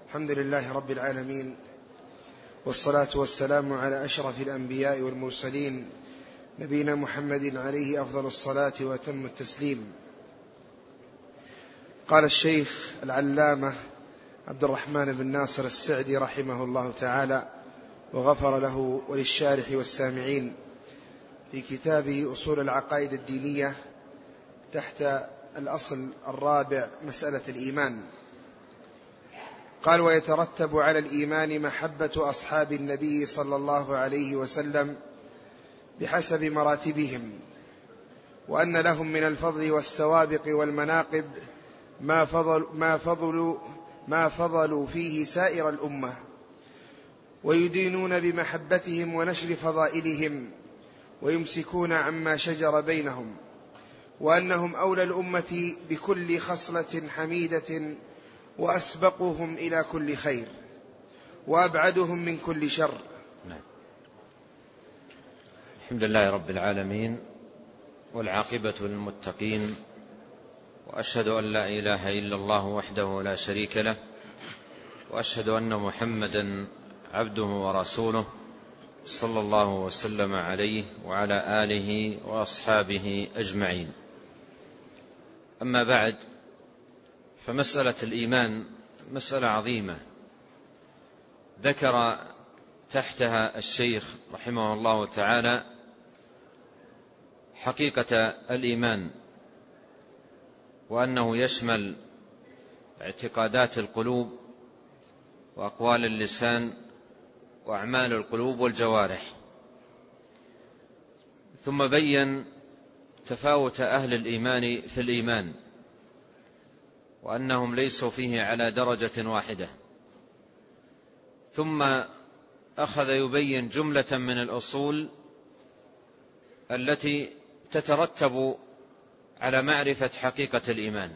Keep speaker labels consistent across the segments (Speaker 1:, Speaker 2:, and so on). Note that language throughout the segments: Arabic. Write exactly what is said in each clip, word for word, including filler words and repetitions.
Speaker 1: الحمد لله رب العالمين، والصلاة والسلام على أشرف الأنبياء والمرسلين، نبينا محمد عليه أفضل الصلاة وأتم التسليم. قال الشيخ العلامة عبد الرحمن بن ناصر السعدي رحمه الله تعالى وغفر له وللشارح والسامعين في كتابه أصول العقائد الدينية تحت الأصل الرابع مسألة الإيمان، قال: ويترتب على الإيمان محبة أصحاب النبي صلى الله عليه وسلم بحسب مراتبهم، وأن لهم من الفضل والسوابق والمناقب ما فضل ما فضلوا ما فضلوا فيه سائر الأمة، ويدينون بمحبتهم ونشر فضائلهم، ويمسكون عما شجر بينهم، وأنهم أولى الأمة بكل خصلة حميدة، وأسبقهم إلى كل خير، وأبعدهم من كل شر.
Speaker 2: نعم. الحمد لله رب العالمين، والعاقبة للمتقين، وأشهد أن لا إله إلا الله وحده لا شريك له، وأشهد أن محمدا عبده ورسوله صلى الله وسلم عليه وعلى آله وأصحابه أجمعين. أما بعد، فمسألة الإيمان مسألة عظيمة ذكر تحتها الشيخ رحمه الله تعالى حقيقة الإيمان، وأنه يشمل اعتقادات القلوب وأقوال اللسان وأعمال القلوب والجوارح، ثم بين تفاوت أهل الإيمان في الإيمان، وأنهم ليسوا فيه على درجة واحدة، ثم أخذ يبين جملة من الأصول التي تترتب على معرفة حقيقة الإيمان،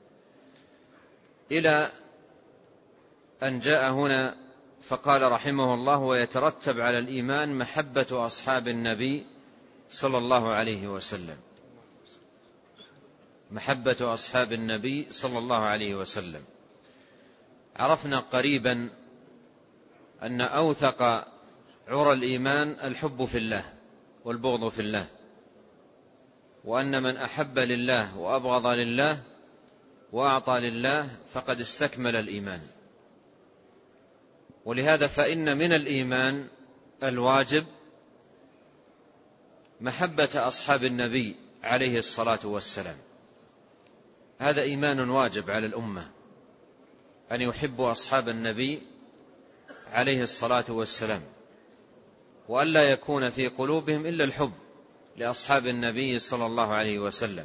Speaker 2: إلى أن جاء هنا فقال رحمه الله: ويترتب على الإيمان محبة أصحاب النبي صلى الله عليه وسلم. محبة أصحاب النبي صلى الله عليه وسلم. عرفنا قريبا أن أوثق عرى الإيمان الحب في الله والبغض في الله، وأن من أحب لله وأبغض لله وأعطى لله فقد استكمل الإيمان. ولهذا فإن من الإيمان الواجب محبة أصحاب النبي عليه الصلاة والسلام. هذا إيمان واجب على الأمة، أن يحبوا أصحاب النبي عليه الصلاة والسلام، وأن لا يكون في قلوبهم إلا الحب لأصحاب النبي صلى الله عليه وسلم،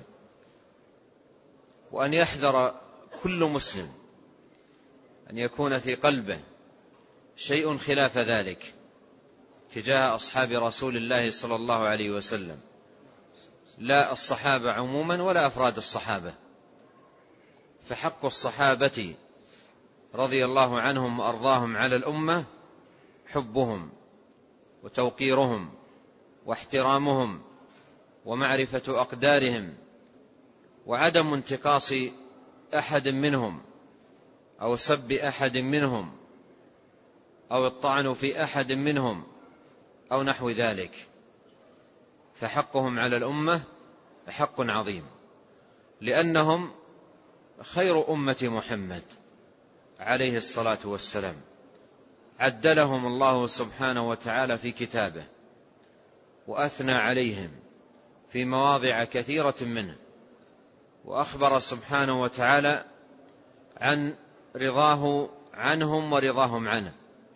Speaker 2: وأن يحذر كل مسلم أن يكون في قلبه شيء خلاف ذلك تجاه أصحاب رسول الله صلى الله عليه وسلم، لا الصحابة عموما ولا أفراد الصحابة. فحق الصحابة رضي الله عنهم وأرضاهم على الأمة حبهم وتوقيرهم واحترامهم ومعرفة أقدارهم، وعدم انتقاص أحد منهم أو سب أحد منهم أو الطعن في أحد منهم أو نحو ذلك. فحقهم على الأمة حق عظيم، لأنهم خير أمة محمد عليه الصلاة والسلام. عدلهم الله سبحانه وتعالى في كتابه، وأثنى عليهم في مواضع كثيرة منه، وأخبر سبحانه وتعالى عن رضاه عنهم ورضاهم عنه،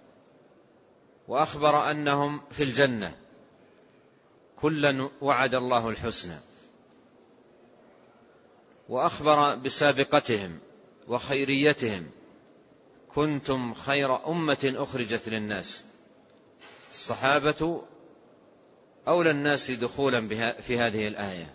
Speaker 2: وأخبر أنهم في الجنة كلا وعد الله الحسنى، وأخبر بسابقتهم وخيريتهم: كنتم خير أمة أخرجت للناس. الصحابة أولى الناس دخولا في هذه الآية.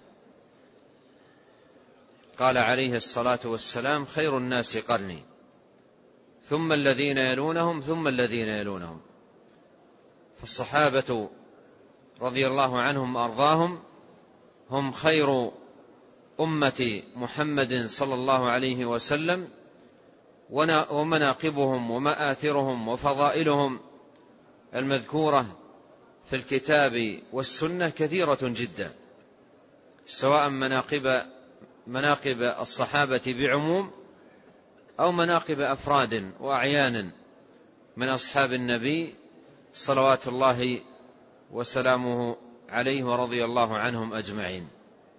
Speaker 2: قال عليه الصلاة والسلام: خير الناس قرني، ثم الذين يلونهم ثم الذين يلونهم. فالصحابة رضي الله عنهم وأرضاهم هم خير أمة محمد صلى الله عليه وسلم ومناقبهم ومآثرهم وفضائلهم المذكورة في الكتاب والسنة كثيرة جدا، سواء مناقب مناقب الصحابة بعموم أو مناقب أفراد وأعيان من أصحاب النبي صلوات الله وسلامه عليه ورضي الله عنهم أجمعين.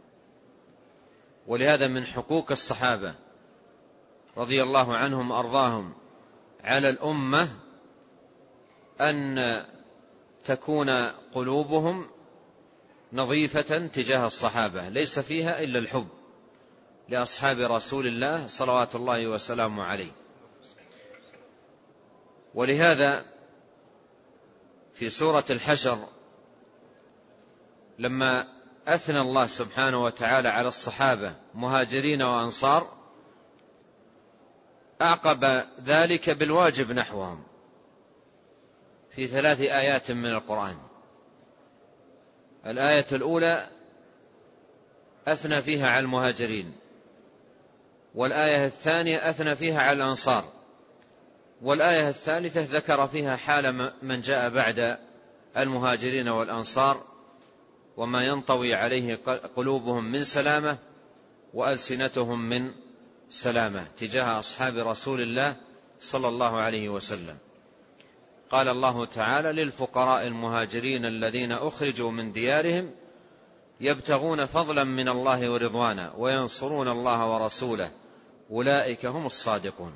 Speaker 2: ولهذا من حقوق الصحابة رضي الله عنهم أرضاهم على الأمة أن تكون قلوبهم نظيفة تجاه الصحابة، ليس فيها إلا الحب لأصحاب رسول الله صلوات الله وسلامه عليه. ولهذا في سورة الحشر لما أثنى الله سبحانه وتعالى على الصحابة مهاجرين وأنصار أعقب ذلك بالواجب نحوهم في ثلاث آيات من القرآن. الآية الأولى أثنى فيها على المهاجرين، والآية الثانية أثنى فيها على الأنصار، والآية الثالثة ذكر فيها حال من جاء بعد المهاجرين والأنصار وما ينطوي عليه قلوبهم من سلامة وألسنتهم من سلامة تجاه أصحاب رسول الله صلى الله عليه وسلم. قال الله تعالى: للفقراء المهاجرين الذين أخرجوا من ديارهم يبتغون فضلا من الله ورضوانا وينصرون الله ورسوله أولئك هم الصادقون.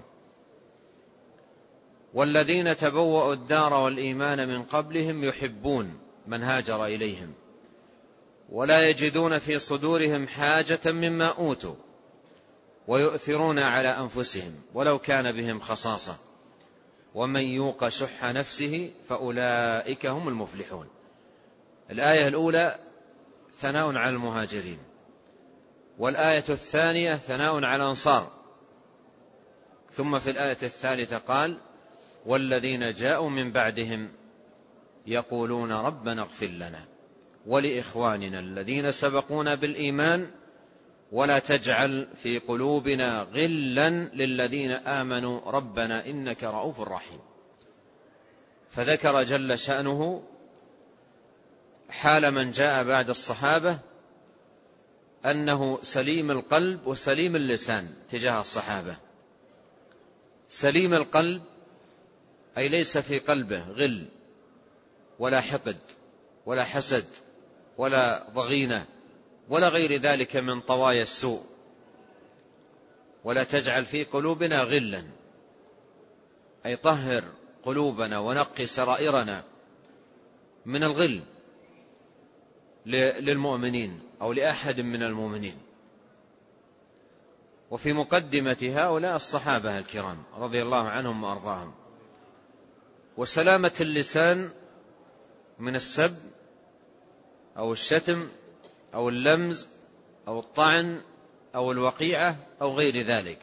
Speaker 2: والذين تبوأوا الدار والإيمان من قبلهم يحبون من هاجر إليهم ولا يجدون في صدورهم حاجة مما أوتوا ويؤثرون على أنفسهم ولو كان بهم خصاصة ومن يوق شح نفسه فأولئك هم المفلحون. الآية الأولى ثناء على المهاجرين، والآية الثانية ثناء على الأنصار، ثم في الآية الثالثة قال: والذين جاءوا من بعدهم يقولون ربنا اغفر لنا ولإخواننا الذين سبقونا بالإيمان ولا تجعل في قلوبنا غلا للذين آمنوا ربنا إنك رؤوف رحيم. فذكر جل شأنه حال من جاء بعد الصحابة أنه سليم القلب وسليم اللسان تجاه الصحابة. سليم القلب أي ليس في قلبه غل ولا حقد ولا حسد ولا ضغينة ولا غير ذلك من طوايا السوء. ولا تجعل في قلوبنا غلا أي طهر قلوبنا ونقي سرائرنا من الغل للمؤمنين أو لأحد من المؤمنين. وفي مقدمة هؤلاء الصحابة الكرام رضي الله عنهم وأرضاهم. وسلامة اللسان من السب أو الشتم أو اللمز أو الطعن أو الوقيعة أو غير ذلك.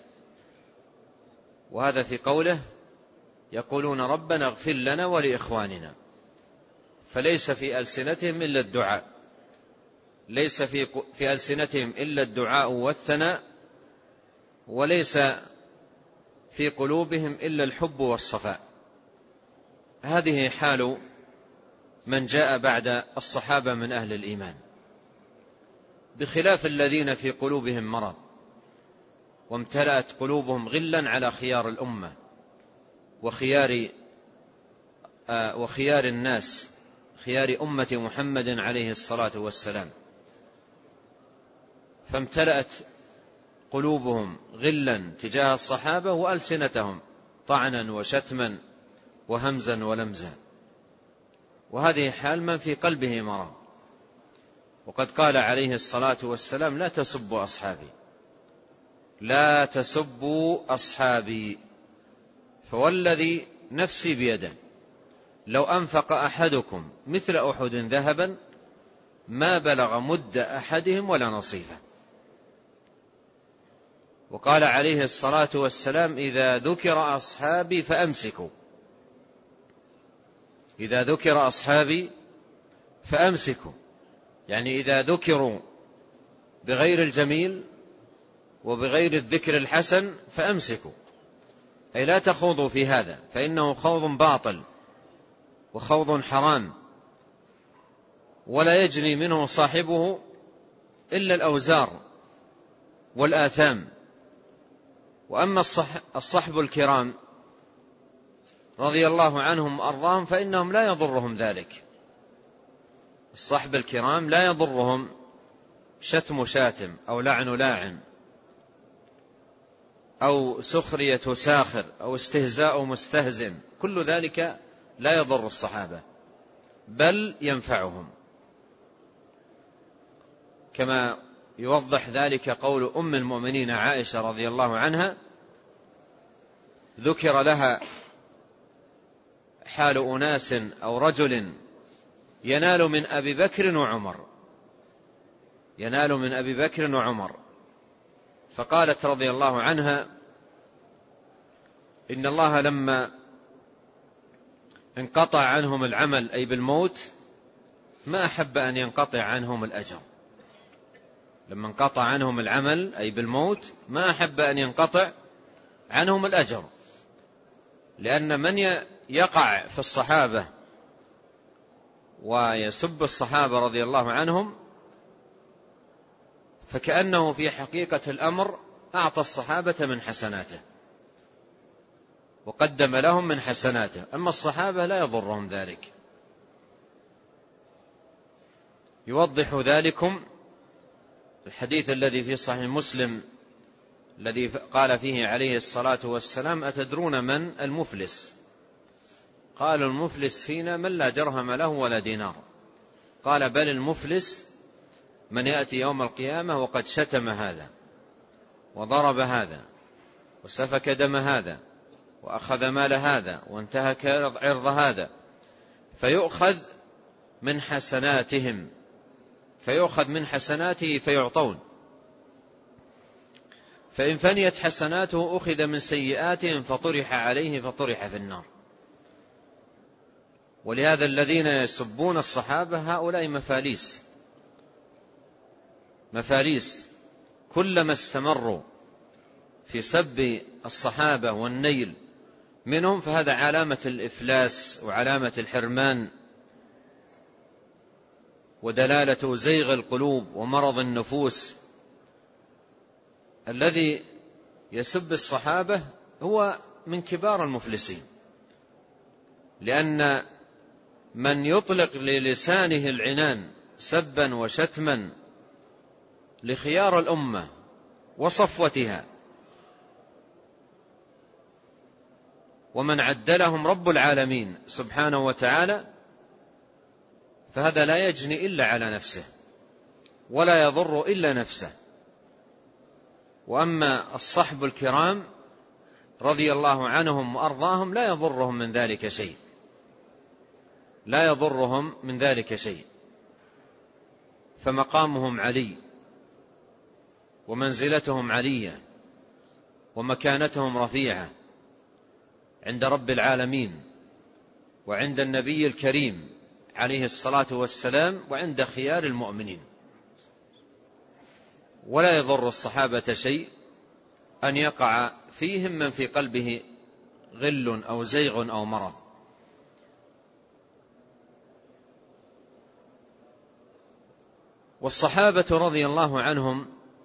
Speaker 2: وهذا في قوله: يقولون ربنا اغفر لنا ولإخواننا. فليس في ألسنتهم إلا الدعاء، ليس في في ألسنتهم إلا الدعاء والثناء، وليس في قلوبهم إلا الحب والصفاء. هذه حال من جاء بعد الصحابة من أهل الإيمان، بخلاف الذين في قلوبهم مرض وامتلأت قلوبهم غلا على خيار الأمة وخيار آه وخيار الناس، خيار أمة محمد عليه الصلاة والسلام. فامتلأت قلوبهم غلا تجاه الصحابة وألسنتهم طعنا وشتما وهمزا ولمزا. وهذه حال من في قلبه مرض. وقد قال عليه الصلاة والسلام: لا تسبوا أصحابي، لا تسبوا أصحابي، فوالذي نفسي بيده لو أنفق أحدكم مثل أحد ذهبا ما بلغ مد أحدهم ولا نصيفه. وقال عليه الصلاة والسلام: إذا ذكر أصحابي فأمسكوا، إذا ذكر أصحابي فأمسكوا، يعني إذا ذكروا بغير الجميل وبغير الذكر الحسن فأمسكوا. أي لا تخوضوا في هذا فإنه خوض باطل وخوض حرام، ولا يجني منه صاحبه إلا الأوزار والآثام. وأما الصحب الكرام رضي الله عنهم وأرضاهم فإنهم لا يضرهم ذلك. الصحب الكرام لا يضرهم شتم شاتم أو لعن لاعن أو سخرية ساخر أو استهزاء مستهزئ، كل ذلك لا يضر الصحابة بل ينفعهم، كما يوضح ذلك قول أم المؤمنين عائشة رضي الله عنها: ذكر لها حال أناس أو رجل ينال من أبي بكر وعمر ينال من أبي بكر وعمر فقالت رضي الله عنها: إن الله لما انقطع عنهم العمل أي بالموت ما أحب أن ينقطع عنهم الأجر. لما انقطع عنهم العمل أي بالموت ما أحب أن ينقطع عنهم الأجر، لأن من يقع في الصحابة ويسب الصحابة رضي الله عنهم فكأنه في حقيقة الأمر أعطى الصحابة من حسناته وقدم لهم من حسناته، أما الصحابة لا يضرهم ذلك. يوضح ذلكم الحديث الذي في صحيح مسلم الذي قال فيه عليه الصلاة والسلام: أتدرون من المفلس؟ قال: المفلس فينا من لا درهم له ولا دينار. قال: بل المفلس من يأتي يوم القيامة وقد شتم هذا وضرب هذا وسفك دم هذا وأخذ مال هذا وانتهك عرض هذا، فيؤخذ من حسناتهم فيؤخذ من حسناته فيعطون، فإن فنيت حسناته أخذ من سيئاتهم فطرح عليه فطرح في النار. ولهذا الذين يسبون الصحابة هؤلاء مفاليس مفاليس كلما استمروا في سب الصحابة والنيل منهم فهذا علامة الإفلاس وعلامة الحرمان ودلالة زيغ القلوب ومرض النفوس. الذي يسب الصحابة هو من كبار المفلسين، لأن من يطلق للسانه العنان سبا وشتما لخيار الأمة وصفوتها ومن عدلهم رب العالمين سبحانه وتعالى، فهذا لا يجني إلا على نفسه ولا يضر إلا نفسه. وأما الصحب الكرام رضي الله عنهم وأرضاهم لا يضرهم من ذلك شيء لا يضرهم من ذلك شيء فمقامهم علي ومنزلتهم علية ومكانتهم رفيعة عند رب العالمين وعند النبي الكريم عليه الصلاة والسلام وعند خيار المؤمنين. ولا يضر الصحابة شيء أن يقع فيهم من في قلبه غل أو زيغ أو مرض. والصحابة رضي الله عنهم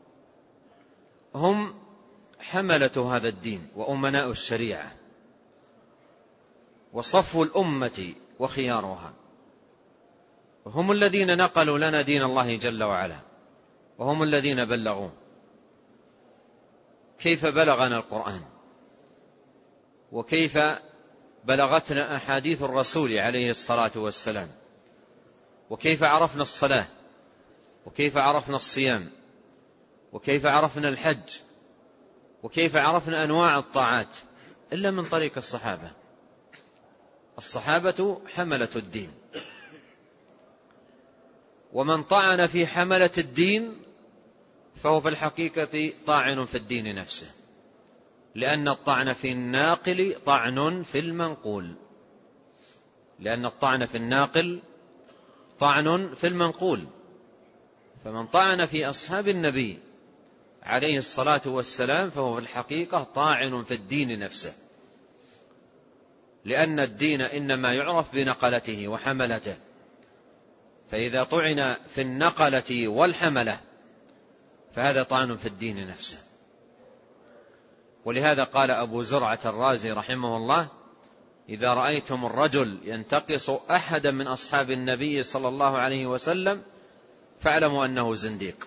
Speaker 2: هم حملة هذا الدين وأمناء الشريعة وصفو الأمة وخيارها، وهم الذين نقلوا لنا دين الله جل وعلا وهم الذين بلغوه. كيف بلغنا القرآن وكيف بلغتنا أحاديث الرسول عليه الصلاة والسلام، وكيف عرفنا الصلاة وكيف عرفنا الصيام وكيف عرفنا الحج وكيف عرفنا أنواع الطاعات إلا من طريق الصحابة. الصحابة حملة الدين، ومن طعن في حملة الدين فهو في الحقيقة طاعن في الدين نفسه، لأن الطعن في الناقل طعن في المنقول لأن الطعن في الناقل طعن في المنقول فمن طعن في أصحاب النبي عليه الصلاة والسلام فهو في الحقيقة طاعن في الدين نفسه لأن الدين إنما يعرف بنقلته وحملته، فإذا طعن في النقلة والحملة فهذا طعن في الدين نفسه. ولهذا قال أبو زرعة الرازي رحمه الله: إذا رأيتم الرجل ينتقص أحدا من أصحاب النبي صلى الله عليه وسلم فاعلموا أنه زنديق،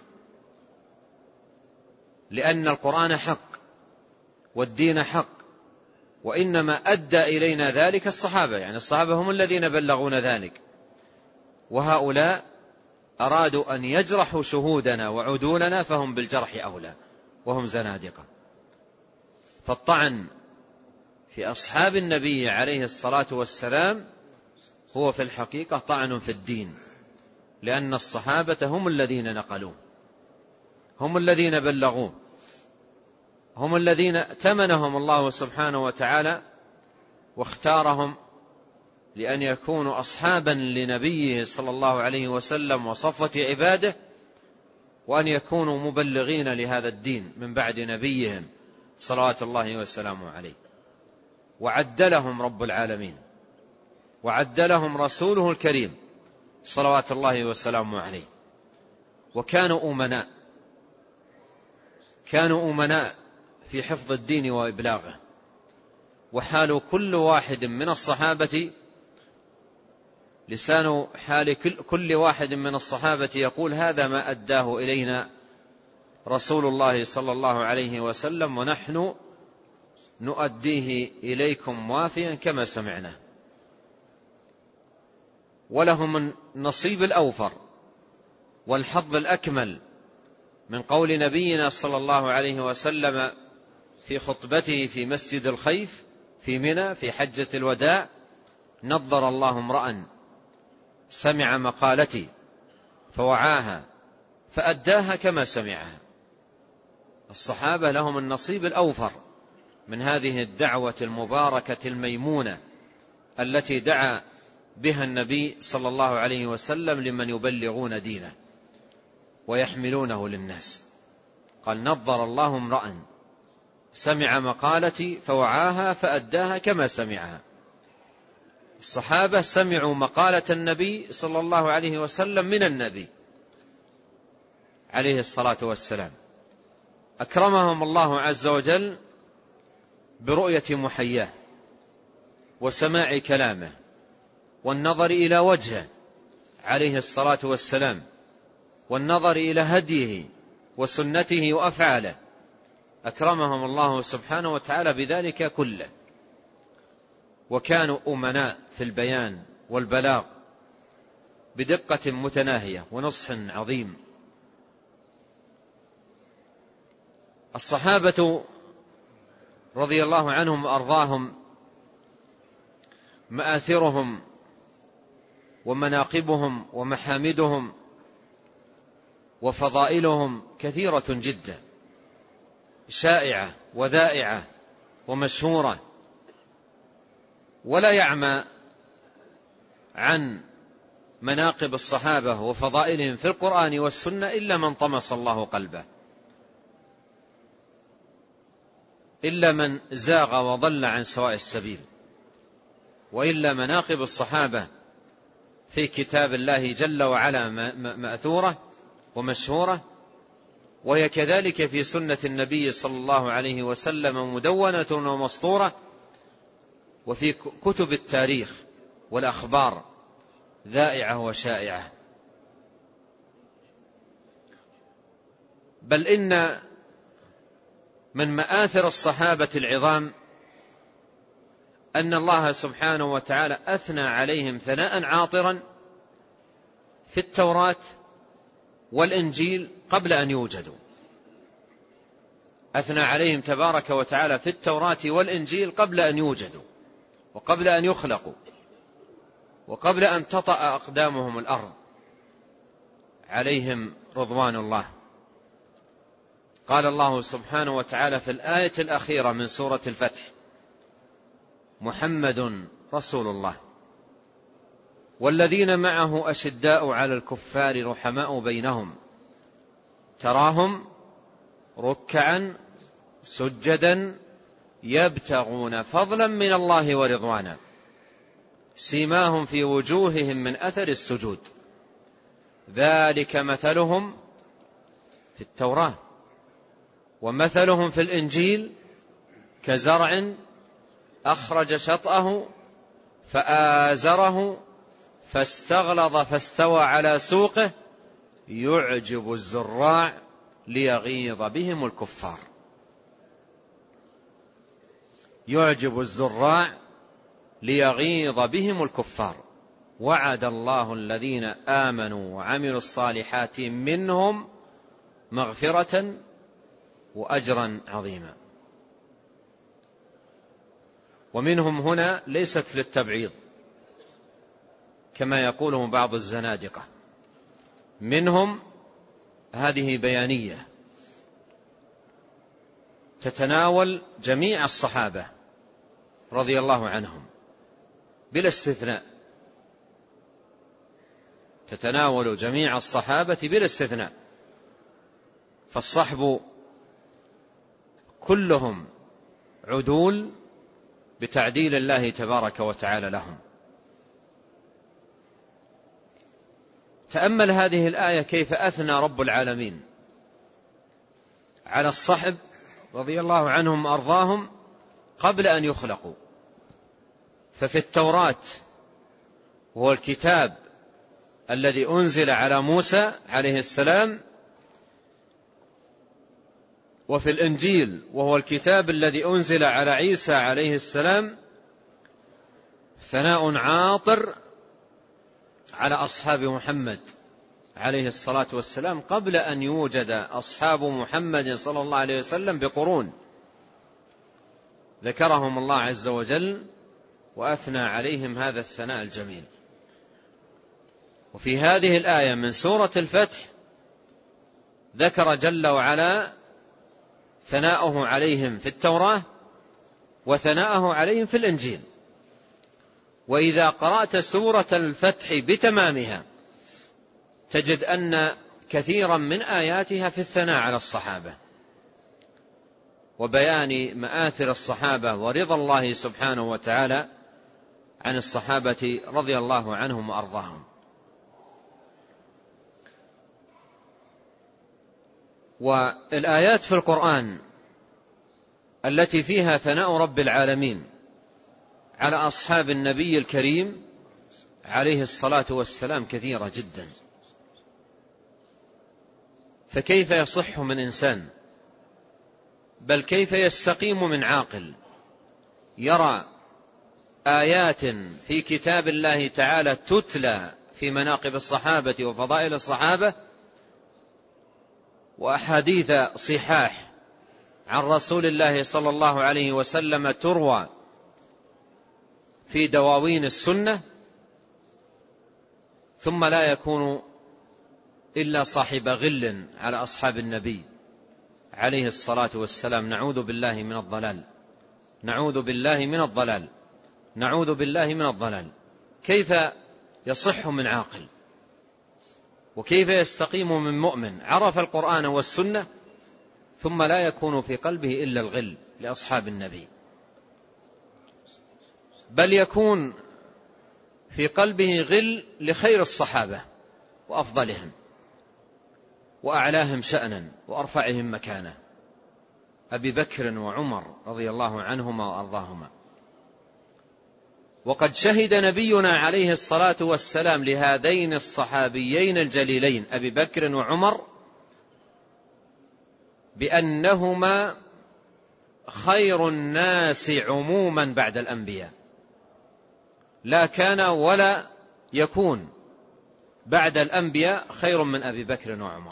Speaker 2: لأن القرآن حق والدين حق، وإنما أدى إلينا ذلك الصحابة، يعني الصحابة هم الذين بلغون ذلك، وهؤلاء أرادوا أن يجرحوا شهودنا وعدولنا فهم بالجرح أولى وهم زنادقة. فالطعن في أصحاب النبي عليه الصلاة والسلام هو في الحقيقة طعن في الدين، لأن الصحابة هم الذين نقلوه، هم الذين بلغوه، هم الذين ائتمنهم الله سبحانه وتعالى واختارهم لأن يكونوا أصحابا لنبيه صلى الله عليه وسلم وصفوة عباده، وأن يكونوا مبلغين لهذا الدين من بعد نبيهم صلوات الله وسلامه عليه. وعدلهم رب العالمين، وعدلهم رسوله الكريم صلوات الله وسلامه عليه. وكانوا أمناء، كانوا أمناء في حفظ الدين وإبلاغه. وحال كل واحد من الصحابة، لسان حال كل واحد من الصحابة يقول: هذا ما أداه إلينا رسول الله صلى الله عليه وسلم، ونحن نؤديه إليكم وافيا كما سمعنا. ولهم النصيب الأوفر والحظ الأكمل من قول نبينا صلى الله عليه وسلم في خطبته في مسجد الخيف في منى في حجة الوداع: نضر الله امرأ سمع مقالتي فوعاها فأداها كما سمعها. الصحابة لهم النصيب الأوفر من هذه الدعوة المباركة الميمونة التي دعا بها النبي صلى الله عليه وسلم لمن يبلغون دينه ويحملونه للناس. قال: نضر الله امرأ سمع مقالتي فوعاها فأداها كما سمعها. الصحابة سمعوا مقالة النبي صلى الله عليه وسلم من النبي عليه الصلاة والسلام، أكرمهم الله عز وجل برؤية محياه وسماع كلامه والنظر إلى وجهه عليه الصلاة والسلام، والنظر إلى هديه وسنته وأفعاله. أكرمهم الله سبحانه وتعالى بذلك كله. وكانوا أمناء في البيان والبلاغ بدقة متناهية ونصح عظيم. الصحابة رضي الله عنهم وأرضاهم مآثرهم ومناقبهم ومحامدهم وفضائلهم كثيرة جدا، شائعة وذائعة ومشهورة، ولا يعمى عن مناقب الصحابة وفضائلهم في القرآن والسنة إلا من طمس الله قلبه، إلا من زاغ وضل عن سواء السبيل. وإلا مناقب الصحابة في كتاب الله جل وعلا مأثورة ومشهورة، وهي كذلك في سنة النبي صلى الله عليه وسلم مدونة ومسطورة، وفي كتب التاريخ والأخبار ذائعة وشائعة. بل إن من مآثر الصحابة العظام أن الله سبحانه وتعالى أثنى عليهم ثناء عاطرا في التوراة والإنجيل قبل أن يوجدوا. أثنى عليهم تبارك وتعالى في التوراة والإنجيل قبل أن يوجدوا، وقبل أن يخلقوا، وقبل أن تطأ أقدامهم الأرض، عليهم رضوان الله. قال الله سبحانه وتعالى في الآية الأخيرة من سورة الفتح: محمد رسول الله والذين معه أشداء على الكفار رحماء بينهم تراهم ركعا سجدا يبتغون فضلا من الله ورضوانا سيماهم في وجوههم من أثر السجود ذلك مثلهم في التوراة ومثلهم في الإنجيل كزرع أخرج شطأه فآزره فاستغلظ فاستوى على سوقه يعجب الزراع ليغيظ بهم الكفار يعجب الزراع ليغيظ بهم الكفار وعد الله الذين آمنوا وعملوا الصالحات منهم مغفرة وأجرا عظيما. ومنهم هنا ليست للتبعيض كما يقوله بعض الزنادقة، منهم هذه بيانية تتناول جميع الصحابة رضي الله عنهم بلا استثناء، تتناول جميع الصحابة بلا استثناء، فالصحب كلهم عدول بتعديل الله تبارك وتعالى لهم. تأمل هذه الآية كيف أثنى رب العالمين على الصحب رضي الله عنهم وأرضاهم قبل أن يخلقوا. ففي التوراة وهو الكتاب الذي أنزل على موسى عليه السلام، وفي الإنجيل وهو الكتاب الذي أنزل على عيسى عليه السلام، ثناء عاطر على أصحاب محمد عليه الصلاة والسلام قبل أن يوجد أصحاب محمد صلى الله عليه وسلم بقرون، ذكرهم الله عز وجل وأثنى عليهم هذا الثناء الجميل. وفي هذه الآية من سورة الفتح ذكر جل وعلا ثناءه عليهم في التوراة وثناءه عليهم في الإنجيل. وإذا قرأت سورة الفتح بتمامها تجد أن كثيرا من آياتها في الثناء على الصحابة وبيان مآثر الصحابة ورضا الله سبحانه وتعالى عن الصحابة رضي الله عنهم وأرضاهم. والآيات في القرآن التي فيها ثناء رب العالمين على أصحاب النبي الكريم عليه الصلاة والسلام كثيرة جدا، فكيف يصح من إنسان، بل كيف يستقيم من عاقل يرى آيات في كتاب الله تعالى تتلى في مناقب الصحابة وفضائل الصحابة، وأحاديث صحاح عن رسول الله صلى الله عليه وسلم تروى في دواوين السنة، ثم لا يكون إلا صاحب غل على أصحاب النبي عليه الصلاة والسلام. نعوذ بالله من الضلال، نعوذ بالله من الضلال، نعوذ بالله من الضلال. كيف يصح من عاقل وكيف يستقيم من مؤمن عرف القرآن والسنة ثم لا يكون في قلبه إلا الغل لأصحاب النبي، بل يكون في قلبه غل لخير الصحابة وأفضلهم وأعلاهم شأنا وأرفعهم مكانة، أبي بكر وعمر رضي الله عنهما وأرضاهما. وقد شهد نبينا عليه الصلاة والسلام لهذين الصحابيين الجليلين أبي بكر وعمر بأنهما خير الناس عموما بعد الأنبياء، لا كان ولا يكون بعد الأنبياء خير من أبي بكر وعمر.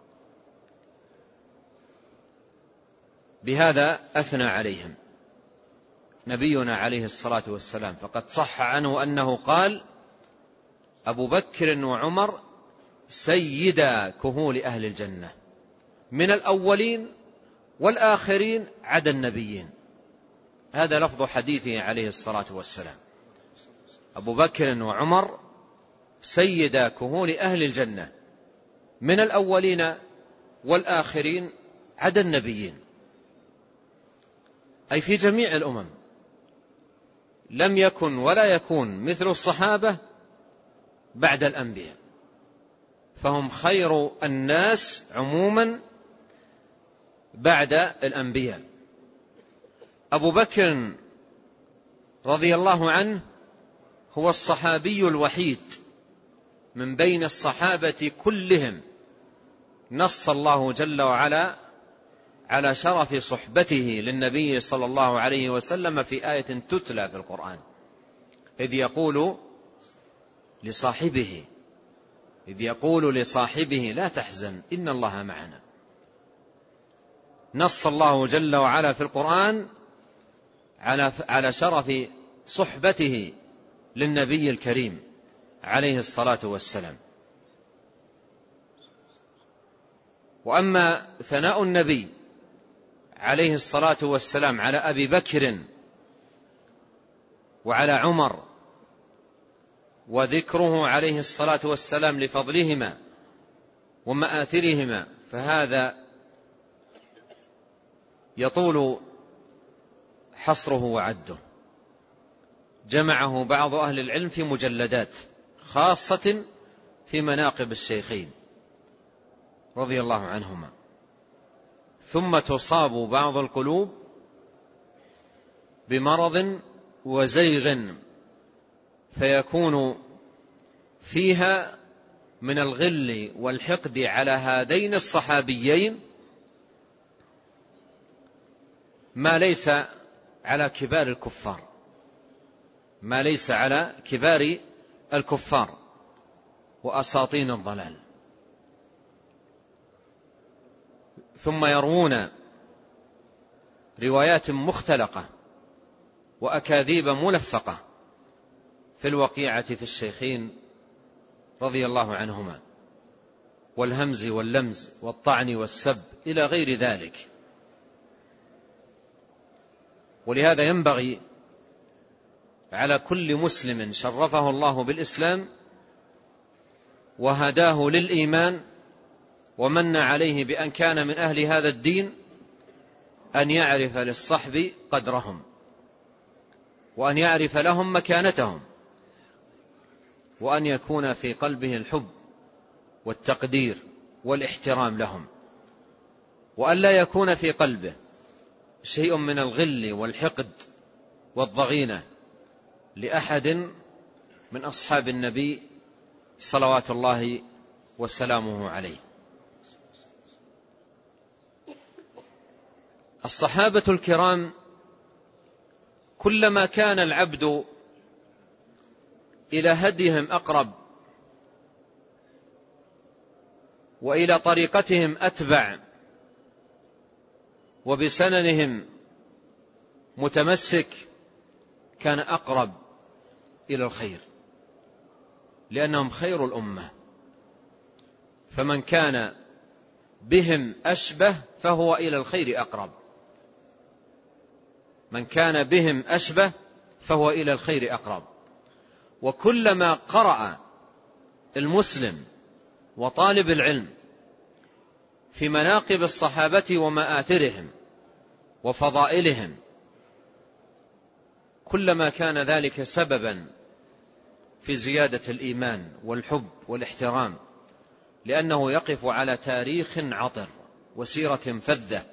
Speaker 2: بهذا أثنى عليهم نبينا عليه الصلاة والسلام، فقد صح عنه أنه قال: أبو بكر وعمر سيدا كهول أهل الجنة من الأولين والآخرين عدا النبيين. هذا لفظ حديثه عليه الصلاة والسلام: أبو بكر وعمر سيدا كهول أهل الجنة من الأولين والآخرين عدا النبيين. أي في جميع الأمم لم يكن ولا يكون مثل الصحابة بعد الأنبياء، فهم خير الناس عموما بعد الأنبياء. أبو بكر رضي الله عنه هو الصحابي الوحيد من بين الصحابة كلهم نص الله جل وعلا على شرف صحبته للنبي صلى الله عليه وسلم في آية تتلى في القرآن، إذ يقول لصاحبه إذ يقول لصاحبه لا تحزن إن الله معنا. نص الله جل وعلا في القرآن على على شرف صحبته للنبي الكريم عليه الصلاة والسلام. وأما ثناء النبي عليه الصلاة والسلام على أبي بكر وعلى عمر وذكره عليه الصلاة والسلام لفضلهما ومآثرهما فهذا يطول حصره وعده. جمعه بعض أهل العلم في مجلدات خاصة في مناقب الشيخين رضي الله عنهما. ثم تصاب بعض القلوب بمرض وزيغ فيكون فيها من الغل والحقد على هذين الصحابيين ما ليس على كبار الكفار ما ليس على كبار الكفار وأساطين الضلال. ثم يروون روايات مختلقة وأكاذيب ملفقة في الوقيعة في الشيخين رضي الله عنهما والهمز واللمز والطعن والسب إلى غير ذلك. ولهذا ينبغي على كل مسلم شرفه الله بالإسلام وهداه للإيمان ومن عليه بأن كان من أهل هذا الدين أن يعرف للصحب قدرهم وأن يعرف لهم مكانتهم وأن يكون في قلبه الحب والتقدير والاحترام لهم، وأن لا يكون في قلبه شيء من الغل والحقد والضغينة لأحد من أصحاب النبي صلوات الله وسلامه عليه. الصحابة الكرام كلما كان العبد إلى هديهم أقرب وإلى طريقتهم أتبع وبسننهم متمسك كان أقرب إلى الخير، لأنهم خير الأمة. فمن كان بهم أشبه فهو إلى الخير أقرب من كان بهم أشبه فهو إلى الخير أقرب. وكلما قرأ المسلم وطالب العلم في مناقب الصحابة ومآثرهم وفضائلهم كلما كان ذلك سببا في زيادة الإيمان والحب والاحترام، لأنه يقف على تاريخ عطر وسيرة فذة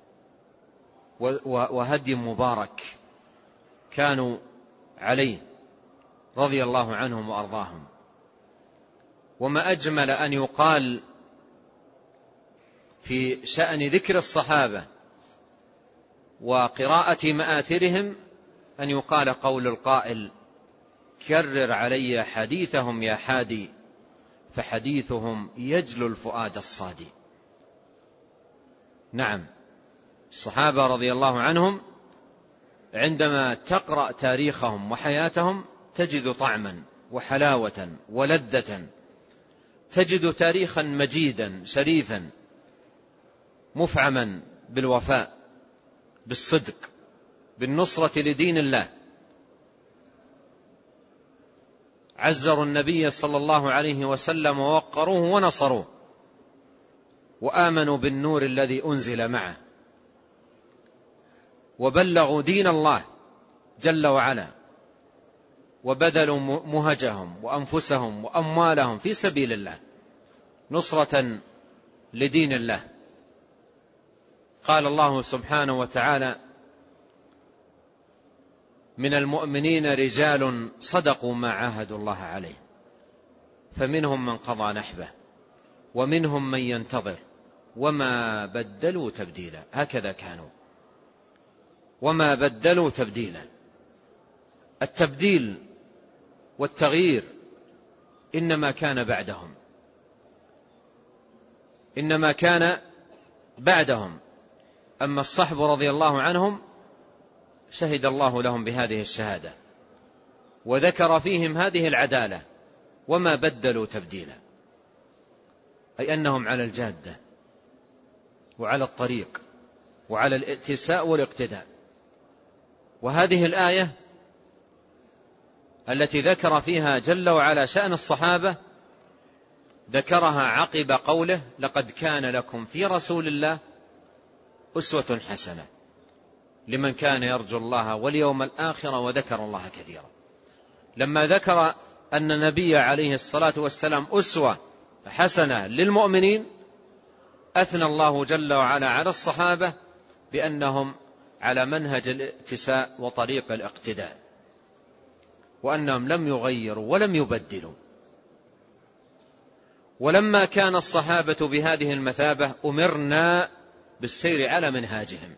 Speaker 2: وهدي مبارك كانوا عليه رضي الله عنهم وأرضاهم. وما أجمل أن يقال في شأن ذكر الصحابة وقراءة مآثرهم أن يقال قول القائل: كرر علي حديثهم يا حادي فحديثهم يجلو الفؤاد الصادي. نعم، الصحابة رضي الله عنهم عندما تقرأ تاريخهم وحياتهم تجد طعما وحلاوة ولذة، تجد تاريخا مجيدا شريفا مفعما بالوفاء بالصدق بالنصرة لدين الله. عزروا النبي صلى الله عليه وسلم ووقروه ونصروه وآمنوا بالنور الذي أنزل معه. وبلغوا دين الله جل وعلا، وبذلوا مهجهم وأنفسهم وأموالهم في سبيل الله نصرة لدين الله. قال الله سبحانه وتعالى: من المؤمنين رجال صدقوا ما عاهدوا الله عليه فمنهم من قضى نحبه ومنهم من ينتظر وما بدلوا تبديلا. هكذا كانوا وما بدلوا تبديلا. التبديل والتغيير إنما كان بعدهم، إنما كان بعدهم. أما الصحب رضي الله عنهم شهد الله لهم بهذه الشهادة وذكر فيهم هذه العدالة: وما بدلوا تبديلا، أي أنهم على الجادة وعلى الطريق وعلى الائتساء والاقتداء. وهذه الآية التي ذكر فيها جل وعلا شأن الصحابة ذكرها عقب قوله: لقد كان لكم في رسول الله أسوة حسنة لمن كان يرجو الله واليوم الآخر وذكر الله كثيرا. لما ذكر أن النبي عليه الصلاة والسلام أسوة حسنة للمؤمنين أثنى الله جل وعلا على الصحابة بأنهم على منهج الائتساء وطريق الاقتداء، وأنهم لم يغيروا ولم يبدلوا. ولما كان الصحابة بهذه المثابة أمرنا بالسير على منهاجهم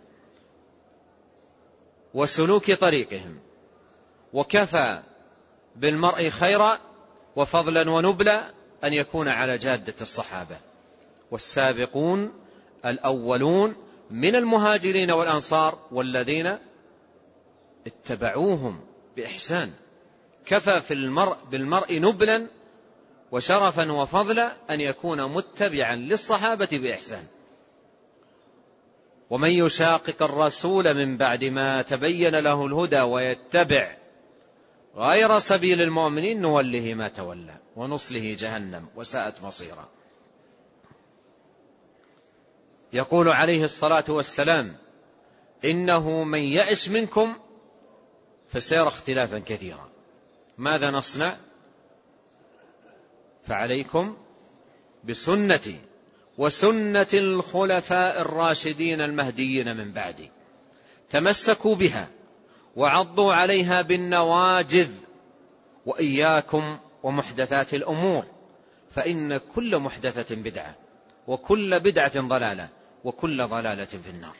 Speaker 2: وسلوك طريقهم، وكفى بالمرء خيرا وفضلا ونبلا أن يكون على جادة الصحابة. والسابقون الأولون من المهاجرين والأنصار والذين اتبعوهم بإحسان. كفى في المرء بالمرء نبلا وشرفا وفضلا أن يكون متبعا للصحابة بإحسان. ومن يشاقق الرسول من بعد ما تبين له الهدى ويتبع غير سبيل المؤمنين نوله ما تولى ونصله جهنم وساءت مصيرا. يقول عليه الصلاة والسلام: إنه من يعش منكم فسيرى اختلافا كثيرا. ماذا نصنع؟ فعليكم بسنتي وسنة الخلفاء الراشدين المهديين من بعدي، تمسكوا بها وعضوا عليها بالنواجذ، وإياكم ومحدثات الأمور فإن كل محدثة بدعة وكل بدعة ضلالة وكل ضلالة في النار.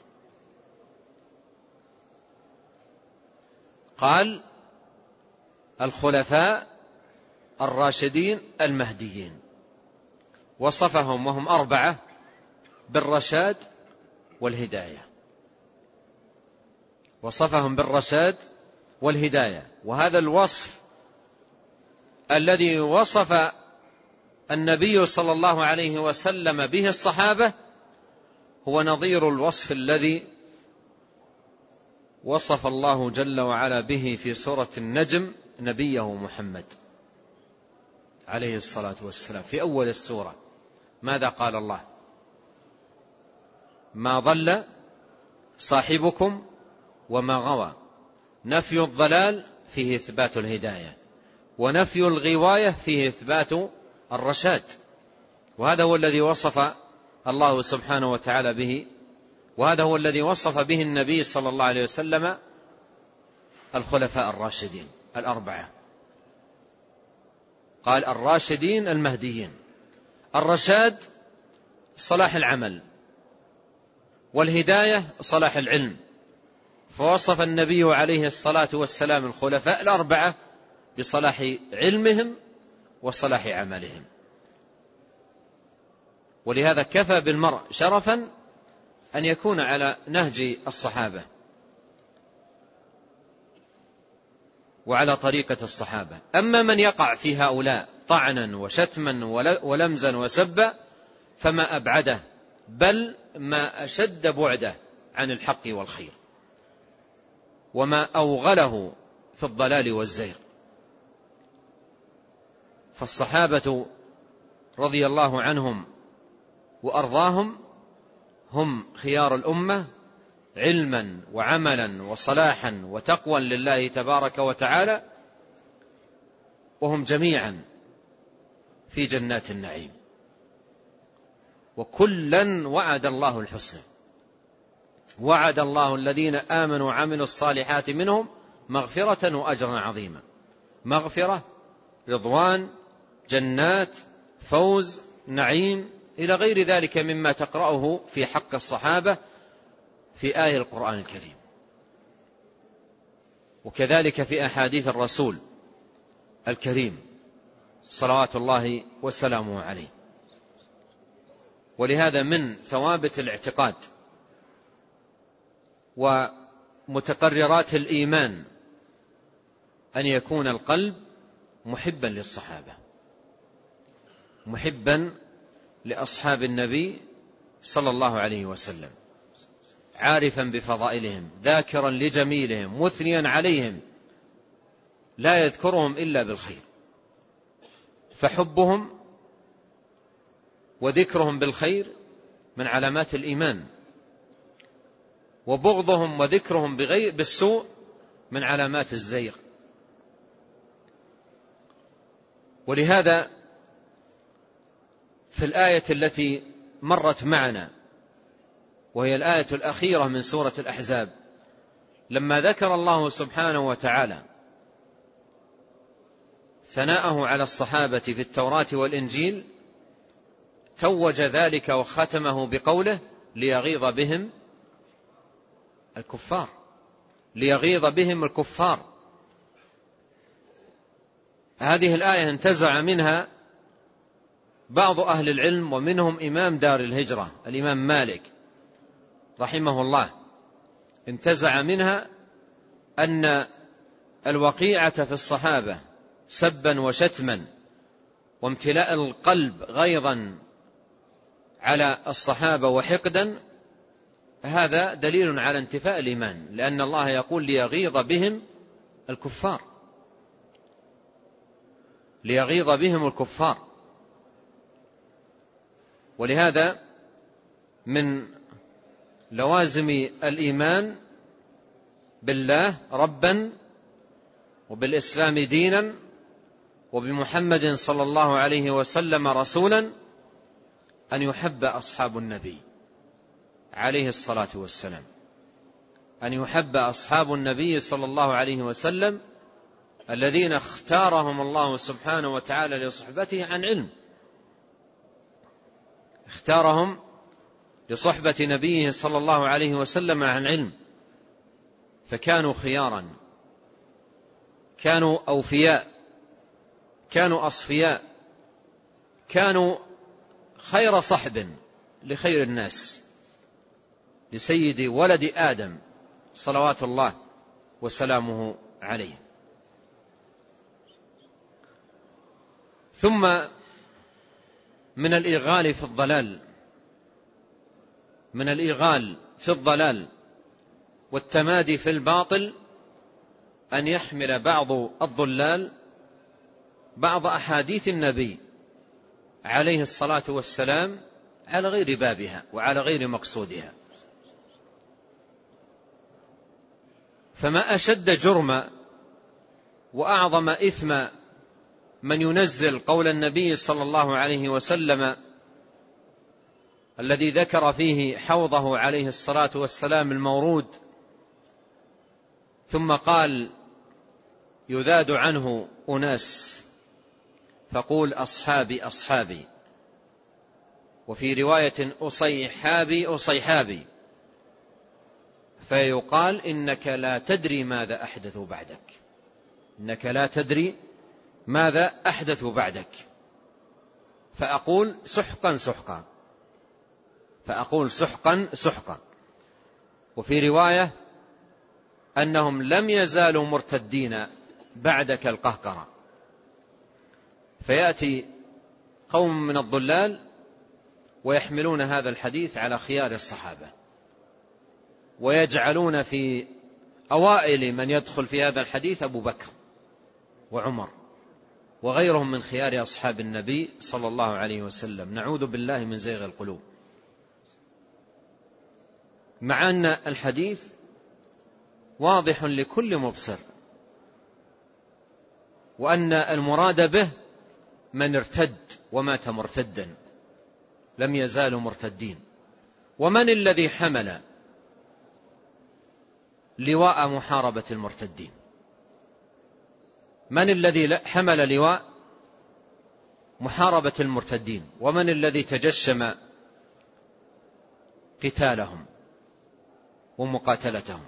Speaker 2: قال: الخلفاء الراشدين المهديين، وصفهم وهم أربعة بالرشاد والهداية، وصفهم بالرشاد والهداية. وهذا الوصف الذي وصف النبي صلى الله عليه وسلم به الصحابة هو نظير الوصف الذي وصف الله جل وعلا به في سورة النجم نبيه محمد عليه الصلاة والسلام. في أول السورة ماذا قال الله؟ ما ضل صاحبكم وما غوى. نفي الضلال فيه إثبات الهداية، ونفي الغواية فيه إثبات الرشاد. وهذا هو الذي وصف الله سبحانه وتعالى به، وهذا هو الذي وصف به النبي صلى الله عليه وسلم الخلفاء الراشدين الأربعة. قال: الراشدين المهديين. الرشاد صلاح العمل، والهداية صلاح العلم. فوصف النبي عليه الصلاة والسلام الخلفاء الأربعة بصلاح علمهم وصلاح عملهم. ولهذا كفى بالمرء شرفا أن يكون على نهج الصحابة وعلى طريقة الصحابة. أما من يقع في هؤلاء طعنا وشتما ولمزا وسبا فما أبعده، بل ما أشد بعده عن الحق والخير، وما أوغله في الضلال والزيغ. فالصحابة رضي الله عنهم وأرضاهم هم خيار الأمة علما وعملا وصلاحا وتقوى لله تبارك وتعالى، وهم جميعا في جنات النعيم، وكلا وعد الله الحسنى. وعد الله الذين آمنوا وعملوا الصالحات منهم مغفرة وأجرا عظيما. مغفرة، رضوان، جنات، فوز، نعيم، إلى غير ذلك مما تقرأه في حق الصحابة في آية القرآن الكريم، وكذلك في أحاديث الرسول الكريم صلوات الله وسلامه عليه. ولهذا من ثوابت الاعتقاد ومتقررات الإيمان أن يكون القلب محبا للصحابة، محبا لأصحاب النبي صلى الله عليه وسلم، عارفا بفضائلهم، ذاكرا لجميلهم، مثنيا عليهم، لا يذكرهم إلا بالخير. فحبهم وذكرهم بالخير من علامات الإيمان، وبغضهم وذكرهم بغير بالسوء من علامات الزيغ. ولهذا في الآية التي مرت معنا وهي الآية الأخيرة من سورة الأحزاب، لما ذكر الله سبحانه وتعالى ثناءه على الصحابة في التوراة والإنجيل، توج ذلك وختمه بقوله ليغيظ بهم الكفار، ليغيظ بهم الكفار. هذه الآية انتزع منها بعض أهل العلم، ومنهم إمام دار الهجرة الإمام مالك رحمه الله، انتزع منها أن الوقيعة في الصحابة سبا وشتما وامتلاء القلب غيظا على الصحابة وحقدا، هذا دليل على انتفاء الإيمان، لأن الله يقول ليغيظ بهم الكفار، ليغيظ بهم الكفار. ولهذا من لوازم الإيمان بالله ربا وبالإسلام دينا وبمحمد صلى الله عليه وسلم رسولا أن يحب أصحاب النبي عليه الصلاة والسلام، أن يحب أصحاب النبي صلى الله عليه وسلم الذين اختارهم الله سبحانه وتعالى لصحبته عن علم، اختارهم لصحبة نبيه صلى الله عليه وسلم عن علم، فكانوا خيارا، كانوا أوفياء، كانوا أصفياء، كانوا خير صحب لخير الناس، لسيد ولد آدم صلوات الله وسلامه عليه. ثم من الإغال في الضلال، من الإغال في الضلال والتمادي في الباطل أن يحمل بعض الضلال بعض أحاديث النبي عليه الصلاة والسلام على غير بابها وعلى غير مقصودها. فما أشد جرم وأعظم إثم من ينزل قول النبي صلى الله عليه وسلم الذي ذكر فيه حوضه عليه الصلاة والسلام المورود، ثم قال يذاد عنه أناس فقول أصحابي أصحابي، وفي رواية أصيحابي أصيحابي، فيقال إنك لا تدري ماذا أحدثوا بعدك، إنك لا تدري ماذا أحدثوا بعدك، فأقول سحقا سحقا، فأقول سحقا سحقا. وفي رواية أنهم لم يزالوا مرتدين بعدك القهقرة. فيأتي قوم من الضلال ويحملون هذا الحديث على خيار الصحابة، ويجعلون في أوائل من يدخل في هذا الحديث أبو بكر وعمر وغيرهم من خيار أصحاب النبي صلى الله عليه وسلم. نعوذ بالله من زيغ القلوب. مع أن الحديث واضح لكل مبصر، وأن المراد به من ارتد ومات مرتدا، لم يزالوا مرتدين. ومن الذي حمل لواء محاربة المرتدين؟ من الذي حمل لواء محاربة المرتدين؟ ومن الذي تجشم قتالهم ومقاتلتهم؟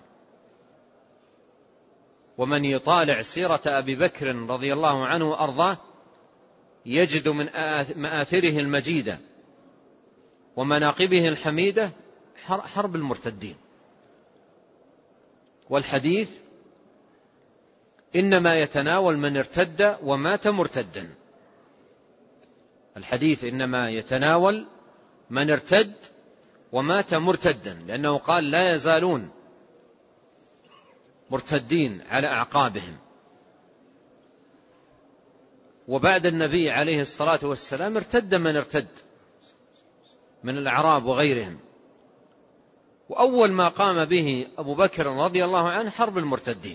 Speaker 2: ومن يطالع سيرة أبي بكر رضي الله عنه وأرضاه يجد من مآثره المجيدة ومناقبه الحميدة حرب المرتدين. والحديث إنما يتناول من ارتد ومات مرتدا. الحديث إنما يتناول من ارتد ومات مرتدا، لأنه قال لا يزالون مرتدين على أعقابهم. وبعد النبي عليه الصلاة والسلام ارتد من ارتد من الأعراب وغيرهم، وأول ما قام به أبو بكر رضي الله عنه حرب المرتدين.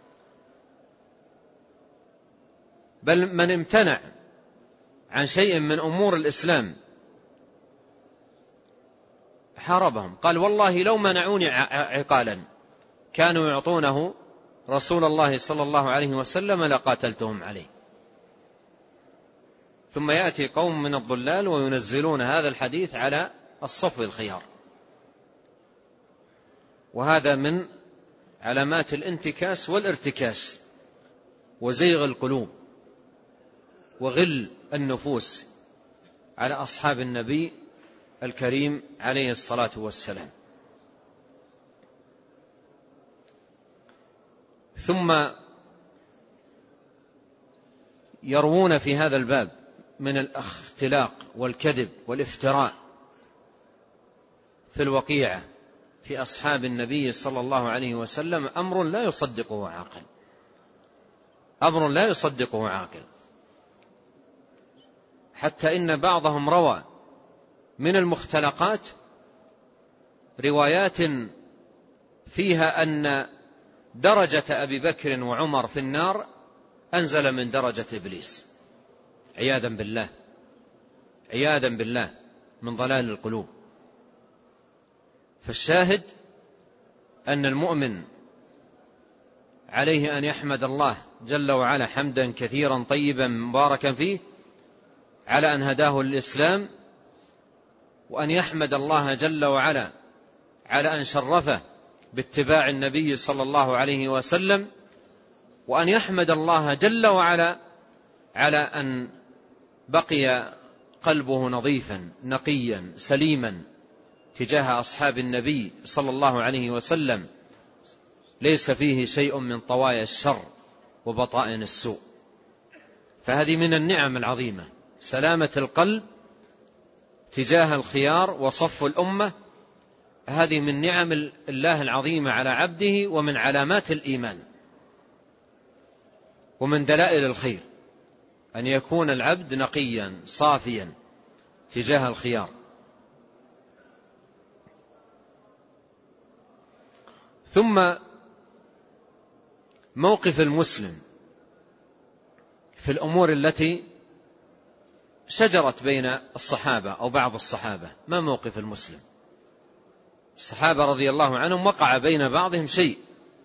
Speaker 2: بل من امتنع عن شيء من أمور الإسلام حاربهم، قال والله لو منعوني عقالا كانوا يعطونه رسول الله صلى الله عليه وسلم لقاتلتهم عليه. ثم يأتي قوم من الضلال وينزلون هذا الحديث على الصف الخيار، وهذا من علامات الانتكاس والارتكاس وزيغ القلوب وغل النفوس على أصحاب النبي الكريم عليه الصلاة والسلام. ثم يروون في هذا الباب من الاختلاق والكذب والافتراء في الوقيعة في أصحاب النبي صلى الله عليه وسلم أمر لا يصدقه عاقل، أمر لا يصدقه عاقل، حتى إن بعضهم روى من المختلقات روايات فيها أن درجة أبي بكر وعمر في النار أنزل من درجة إبليس، عياذا بالله، عياذا بالله من ضلال القلوب. فالشاهد أن المؤمن عليه أن يحمد الله جل وعلا حمدا كثيرا طيبا مباركا فيه على أن هداه للإسلام، وأن يحمد الله جل وعلا على أن شرفه باتباع النبي صلى الله عليه وسلم، وأن يحمد الله جل وعلا على أن بقي قلبه نظيفا نقيا سليما تجاه أصحاب النبي صلى الله عليه وسلم، ليس فيه شيء من طوايا الشر وبطائن السوء. فهذه من النعم العظيمة، سلامة القلب تجاه الخيار وصف الأمة، هذه من نعم الله العظيمة على عبده، ومن علامات الإيمان، ومن دلائل الخير أن يكون العبد نقيا صافيا تجاه الخيار. ثم موقف المسلم في الأمور التي شجرت بين الصحابة أو بعض الصحابة. ما موقف المسلم؟ الصحابة رضي الله عنهم وقع بين بعضهم شيء،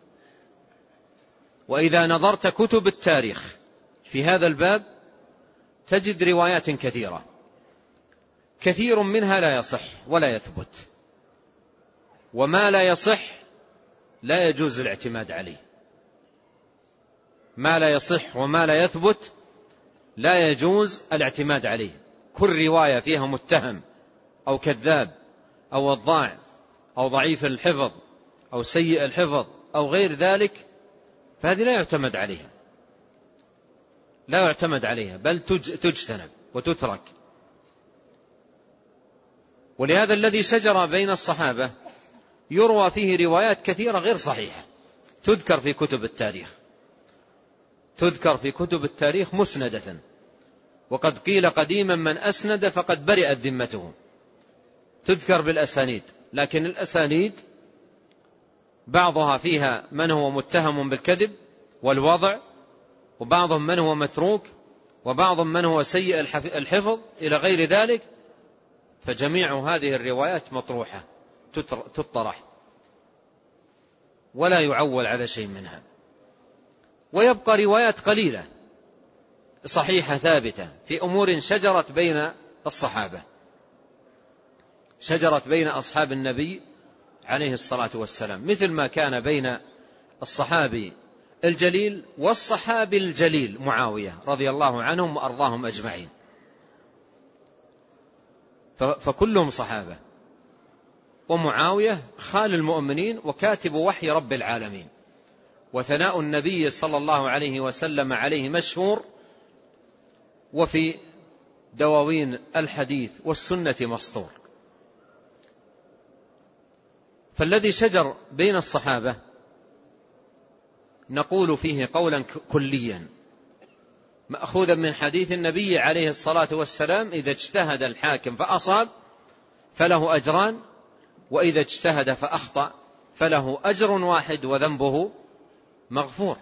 Speaker 2: وإذا نظرت كتب التاريخ في هذا الباب تجد روايات كثيرة، كثير منها لا يصح ولا يثبت، وما لا يصح لا يجوز الاعتماد عليه. ما لا يصح وما لا يثبت لا يجوز الاعتماد عليه. كل رواية فيها متهم أو كذاب أو وضاع أو ضعيف الحفظ أو سيء الحفظ أو غير ذلك، فهذه لا يعتمد عليها، لا يعتمد عليها، بل تجتنب وتترك. ولهذا الذي شجر بين الصحابة يروى فيه روايات كثيرة غير صحيحة، تذكر في كتب التاريخ، تذكر في كتب التاريخ مسندة، وقد قيل قديما من أسند فقد برئت ذمته، تذكر بالأسانيد، لكن الأسانيد بعضها فيها من هو متهم بالكذب والوضع، وبعضهم من هو متروك، وبعضهم من هو سيء الحفظ إلى غير ذلك. فجميع هذه الروايات مطروحة تطرح ولا يعول على شيء منها، ويبقى روايات قليلة صحيحة ثابتة في أمور شجرت بين الصحابة، شجرت بين أصحاب النبي عليه الصلاة والسلام، مثل ما كان بين الصحابي الجليل والصحابي الجليل معاوية رضي الله عنهم وأرضاهم أجمعين، فكلهم صحابة، ومعاوية خال المؤمنين وكاتب وحي رب العالمين، وثناء النبي صلى الله عليه وسلم عليه مشهور، وفي دواوين الحديث والسنة مسطور. فالذي شجر بين الصحابة نقول فيه قولا كليا مأخوذا من حديث النبي عليه الصلاة والسلام: إذا اجتهد الحاكم فأصاب فله أجران، وإذا اجتهد فأخطأ فله أجر واحد وذنبه مغفور.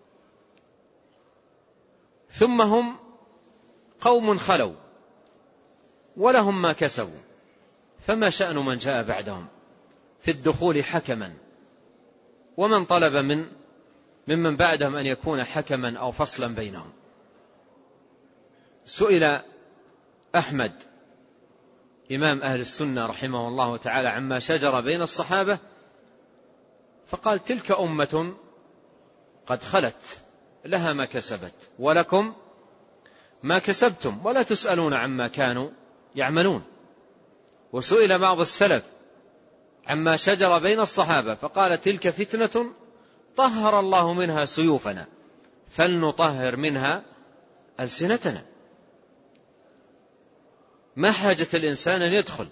Speaker 2: ثم هم قوم خلوا ولهم ما كسبوا، فما شأن من جاء بعدهم في الدخول حكما، ومن طلب من ممن بعدهم أن يكون حكما أو فصلا بينهم. سئل أحمد إمام أهل السنة رحمه الله تعالى عما شجر بين الصحابة، فقال: تلك أمة قد خلت لها ما كسبت ولكم ما كسبتم ولا تسألون عما كانوا يعملون. وسئل بعض السلف عما شجر بين الصحابة، فقال: تلك فتنة طهر الله منها سيوفنا فلنطهر منها ألسنتنا. ما حاجة الإنسان أن يدخل.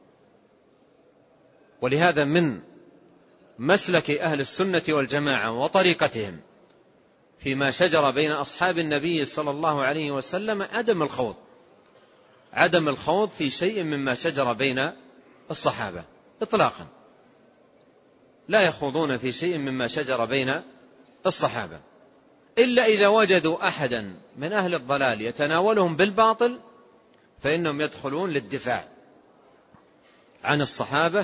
Speaker 2: ولهذا من مسلك أهل السنة والجماعة وطريقتهم فيما شجر بين أصحاب النبي صلى الله عليه وسلم عدم الخوض، عدم الخوض في شيء مما شجر بين الصحابة إطلاقا، لا يخوضون في شيء مما شجر بين الصحابة إلا إذا وجدوا أحدا من أهل الضلال يتناولهم بالباطل، فإنهم يدخلون للدفاع عن الصحابة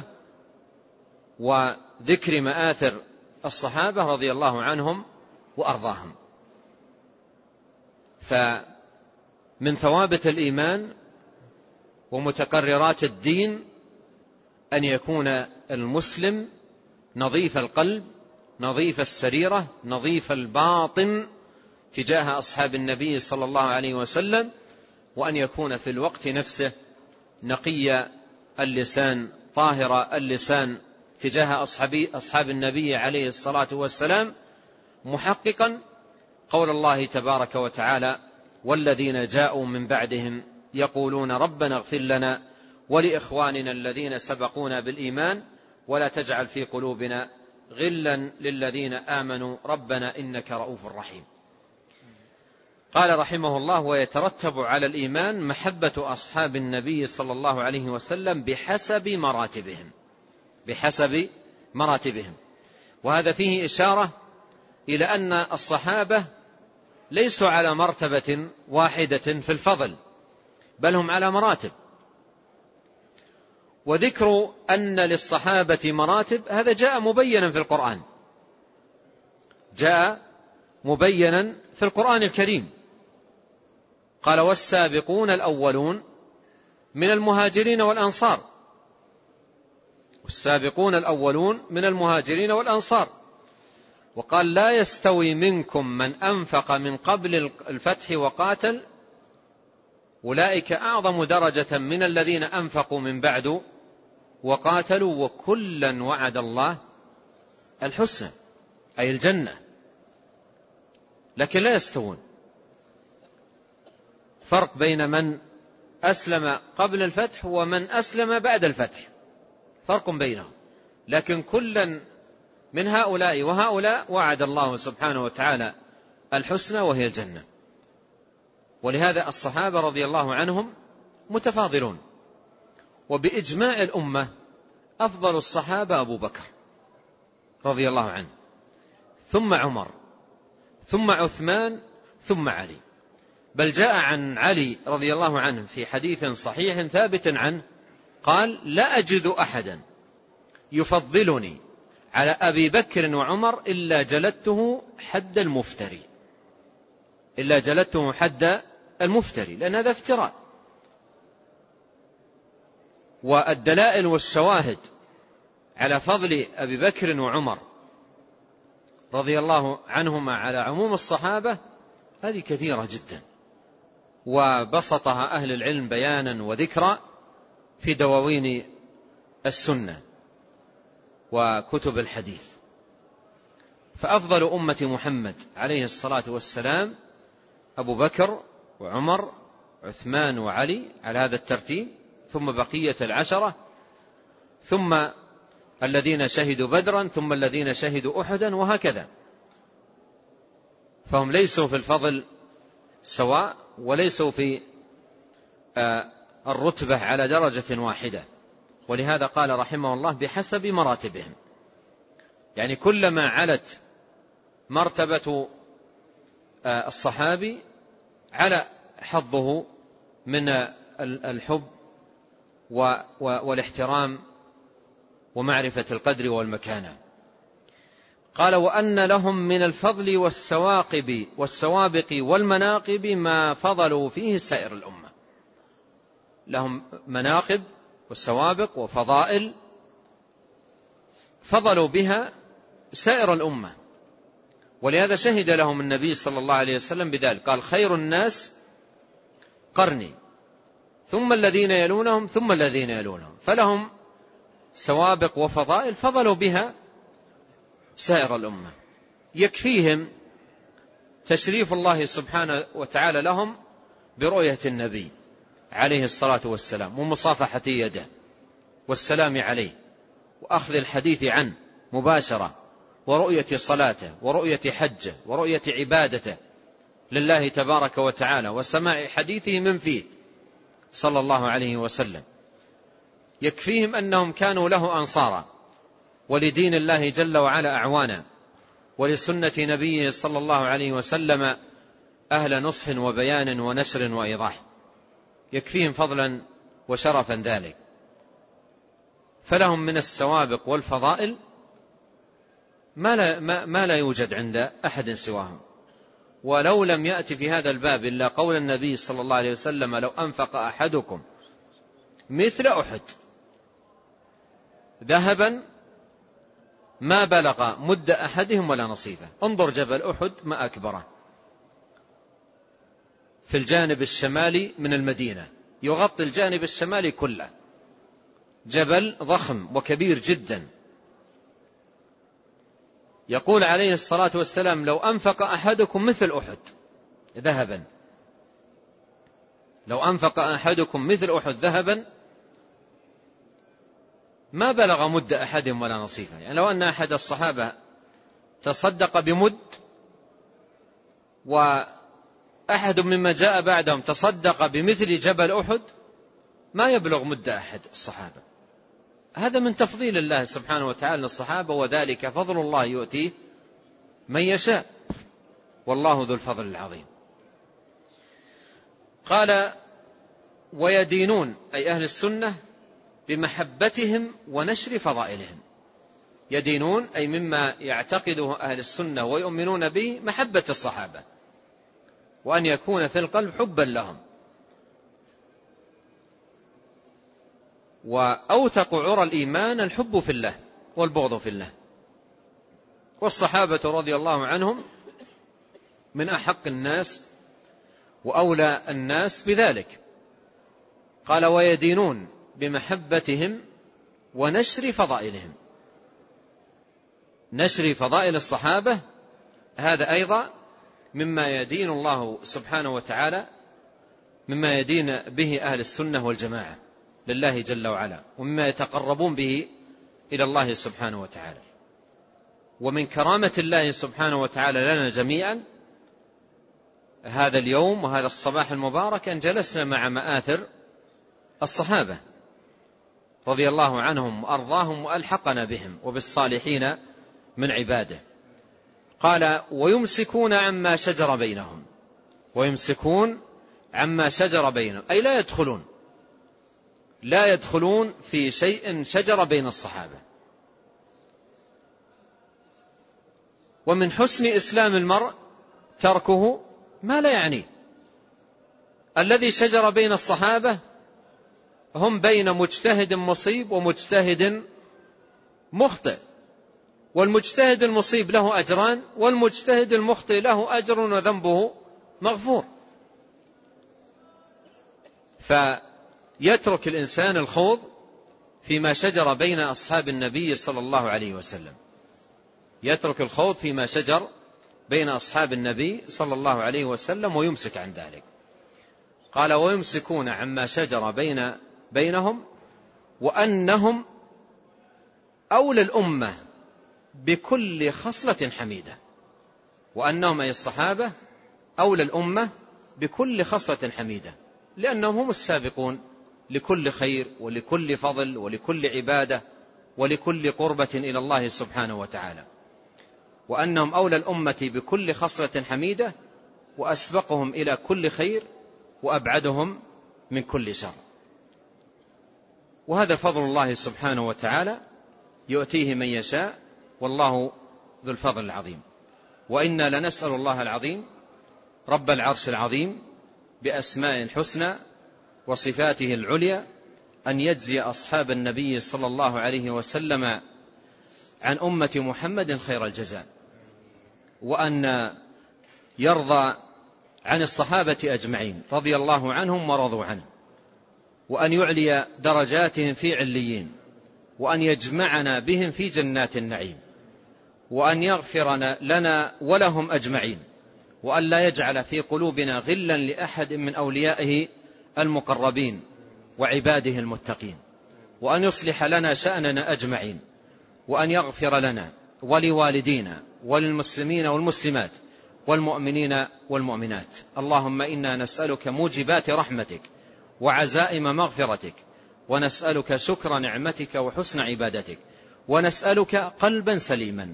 Speaker 2: وذكر مآثر الصحابة رضي الله عنهم وأرضاهم. فمن ثوابت الإيمان ومتقررات الدين أن يكون المسلم نظيف القلب، نظيف السريرة، نظيف الباطن تجاه أصحاب النبي صلى الله عليه وسلم، وأن يكون في الوقت نفسه نقي اللسان، طاهر اللسان تجاه أصحاب النبي عليه الصلاة والسلام، محققا قول الله تبارك وتعالى: والذين جاءوا من بعدهم يقولون ربنا اغفر لنا ولإخواننا الذين سبقونا بالإيمان ولا تجعل في قلوبنا غلا للذين آمنوا ربنا إنك رؤوف رحيم. قال رحمه الله: ويترتب على الإيمان محبة أصحاب النبي صلى الله عليه وسلم بحسب مراتبهم، بحسب مراتبهم. وهذا فيه إشارة إلى أن الصحابة ليسوا على مرتبة واحدة في الفضل، بل هم على مراتب. وذكر أن للصحابة مراتب هذا جاء مبينا في القرآن، جاء مبينا في القرآن الكريم. قال: والسابقون الأولون من المهاجرين والأنصار، والسابقون الأولون من المهاجرين والأنصار. وقال: لا يستوي منكم من أنفق من قبل الفتح وقاتل أولئك أعظم درجة من الذين أنفقوا من بعد وقاتلوا وكلا وعد الله الحسنى، أي الجنة. لكن لا يستوون، فرق بين من أسلم قبل الفتح ومن أسلم بعد الفتح، فرق بينهم، لكن كلا من هؤلاء وهؤلاء وعد الله سبحانه وتعالى الحسنى وهي الجنة. ولهذا الصحابة رضي الله عنهم متفاضلون، وبإجماع الأمة أفضل الصحابة أبو بكر رضي الله عنه، ثم عمر، ثم عثمان، ثم علي. بل جاء عن علي رضي الله عنه في حديث صحيح ثابت عنه قال: لا أجد أحدا يفضلني على أبي بكر وعمر إلا جلدته حد المفتري، إلا جلدته حد المفتري، لأن هذا افتراء. والدلائل والشواهد على فضل أبي بكر وعمر رضي الله عنهما على عموم الصحابة هذه كثيرة جدا، وبسطها أهل العلم بيانا وذكرا في دواوين السنة وكتب الحديث. فأفضل أمة محمد عليه الصلاة والسلام أبو بكر وعمر عثمان وعلي على هذا الترتيب، ثم بقية العشرة، ثم الذين شهدوا بدرا، ثم الذين شهدوا أحدا، وهكذا. فهم ليسوا في الفضل سواء، وليسوا في الرتبة على درجة واحدة. ولهذا قال رحمه الله: بحسب مراتبهم، يعني كلما علت مرتبة الصحابي على حظه من الحب والاحترام ومعرفة القدر والمكانة. قال: وأن لهم من الفضل والسواقب والسوابق والمناقب ما فضلوا فيه سائر الأمة. لهم مناقب والسوابق وفضائل فضلوا بها سائر الأمة، ولهذا شهد لهم النبي صلى الله عليه وسلم بذلك، قال: خير الناس قرني، ثم الذين يلونهم، ثم الذين يلونهم. فلهم سوابق وفضائل فضلوا بها سائر الأمة. يكفيهم تشريف الله سبحانه وتعالى لهم برؤية النبي عليه الصلاة والسلام، ومصافحة يده والسلام عليه، وأخذ الحديث عنه مباشرة، ورؤية صلاته، ورؤية حجه، ورؤية عبادته لله تبارك وتعالى، وسماع حديثه من فيه صلى الله عليه وسلم. يكفيهم أنهم كانوا له أنصارا، ولدين الله جل وعلا أعوانا، ولسنة نبيه صلى الله عليه وسلم أهل نصح وبيان ونشر وإيضاح. يكفيهم فضلا وشرفا ذلك. فلهم من السوابق والفضائل ما لا, ما, ما لا يوجد عند أحد سواهم. ولو لم يأتي في هذا الباب إلا قول النبي صلى الله عليه وسلم: لو أنفق أحدكم مثل أحد ذهبا ما بلغ مد أحدهم ولا نصيفه. انظر جبل أحد ما أكبره، في الجانب الشمالي من المدينة، يغطي الجانب الشمالي كله، جبل ضخم وكبير جدا. يقول عليه الصلاة والسلام: لو أنفق أحدكم مثل أحد ذهبا، لو أنفق أحدكم مثل أحد ذهبا ما بلغ مد أحدهم ولا نصيفه. يعني لو أن أحد الصحابة تصدق بمد، وأحد مما جاء بعدهم تصدق بمثل جبل أحد، ما يبلغ مد أحد الصحابة. هذا من تفضيل الله سبحانه وتعالى للصحابة، وذلك فضل الله يؤتيه من يشاء، والله ذو الفضل العظيم. قال: ويدينون أي أهل السنة بمحبتهم ونشر فضائلهم. يدينون أي مما يعتقده أهل السنة ويؤمنون به محبة الصحابة، وأن يكون في القلب حبا لهم. وأوثق عرى الإيمان الحب في الله والبغض في الله. والصحابة رضي الله عنهم من أحق الناس وأولى الناس بذلك. قال: ويدينون بمحبتهم ونشر فضائلهم. نشر فضائل الصحابة هذا أيضا مما يدين الله سبحانه وتعالى، مما يدين به أهل السنة والجماعة لله جل وعلا، ومما يتقربون به إلى الله سبحانه وتعالى. ومن كرامة الله سبحانه وتعالى لنا جميعا هذا اليوم وهذا الصباح المبارك أن جلسنا مع مآثر الصحابة رضي الله عنهم وأرضاهم، وألحقنا بهم وبالصالحين من عباده. قال ويمسكون عما شجر بينهم، ويمسكون عما شجر بينهم أي لا يدخلون لا يدخلون في شيء شجر بين الصحابة. ومن حسن إسلام المرء تركه ما لا يعنيه. الذي شجر بين الصحابة هم بين مجتهد مصيب ومجتهد مخطئ، والمجتهد المصيب له أجران، والمجتهد المخطئ له أجر وذنبه مغفور. فيترك الإنسان الخوض فيما شجر بين أصحاب النبي صلى الله عليه وسلم، يترك الخوض فيما شجر بين أصحاب النبي صلى الله عليه وسلم ويمسك عن ذلك. قال ويمسكون عما شجر بين بينهم وأنهم أولى الأمة بكل خصلة حميدة، وأنهم أي الصحابة أولى الأمة بكل خصلة حميدة، لأنهم هم السابقون لكل خير ولكل فضل ولكل عبادة ولكل قربة إلى الله سبحانه وتعالى، وأنهم أولى الأمة بكل خصلة حميدة، وأسبقهم إلى كل خير وأبعدهم من كل شر. وهذا فضل الله سبحانه وتعالى يؤتيه من يشاء، والله ذو الفضل العظيم. وإنا لنسأل الله العظيم رب العرش العظيم بأسماء الحسنى وصفاته العليا أن يجزي أصحاب النبي صلى الله عليه وسلم عن أمة محمد خير الجزاء، وأن يرضى عن الصحابة أجمعين رضي الله عنهم ورضوا عنه، وأن يعلي درجاتهم في عليين، وأن يجمعنا بهم في جنات النعيم، وأن يغفر لنا ولهم أجمعين، وأن لا يجعل في قلوبنا غلا لأحد من أوليائه المقربين وعباده المتقين، وأن يصلح لنا شأننا أجمعين، وأن يغفر لنا ولوالدينا وللمسلمين والمسلمات والمؤمنين والمؤمنات. اللهم إنا نسألك موجبات رحمتك وعزائم مغفرتك، ونسألك شكر نعمتك وحسن عبادتك، ونسألك قلبا سليما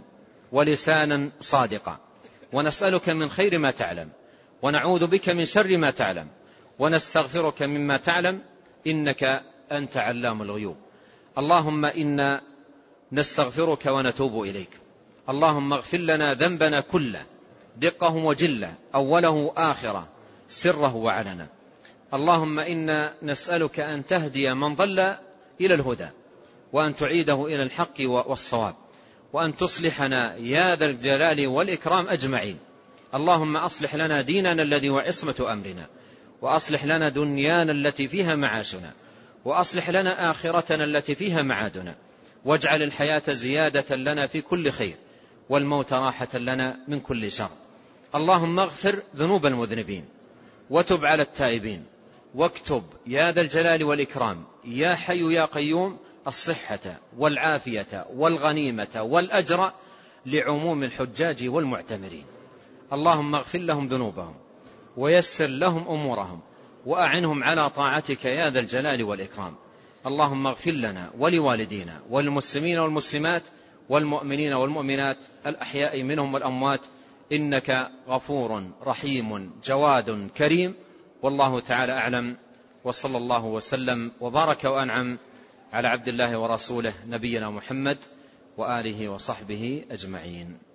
Speaker 2: ولسانا صادقا، ونسألك من خير ما تعلم، ونعوذ بك من شر ما تعلم، ونستغفرك مما تعلم، إنك أنت علام الغيوب. اللهم إنا نستغفرك ونتوب إليك. اللهم اغفر لنا ذنبنا كله، دقه وجله، أوله آخره، سره وعلنا. اللهم إنا نسألك أن تهدي من ضل إلى الهدى، وأن تعيده إلى الحق والصواب، وأن تصلحنا يا ذا الجلال والإكرام أجمعين. اللهم أصلح لنا ديننا الذي هو عصمة أمرنا، وأصلح لنا دنيانا التي فيها معاشنا، وأصلح لنا آخرتنا التي فيها معادنا، واجعل الحياة زيادة لنا في كل خير، والموت راحة لنا من كل شر. اللهم اغفر ذنوب المذنبين، وتب على التائبين، واكتب يا ذا الجلال والإكرام يا حي يا قيوم الصحة والعافية والغنيمة والأجر لعموم الحجاج والمعتمرين. اللهم اغفر لهم ذنوبهم ويسر لهم أمورهم، وأعنهم على طاعتك يا ذا الجلال والإكرام. اللهم اغفر لنا ولوالدينا والمسلمين والمسلمات والمؤمنين والمؤمنات الأحياء منهم والأموات، إنك غفور رحيم جواد كريم. والله تعالى أعلم، وصلى الله وسلم وبارك وأنعم على عبد الله ورسوله نبينا محمد وآله وصحبه أجمعين.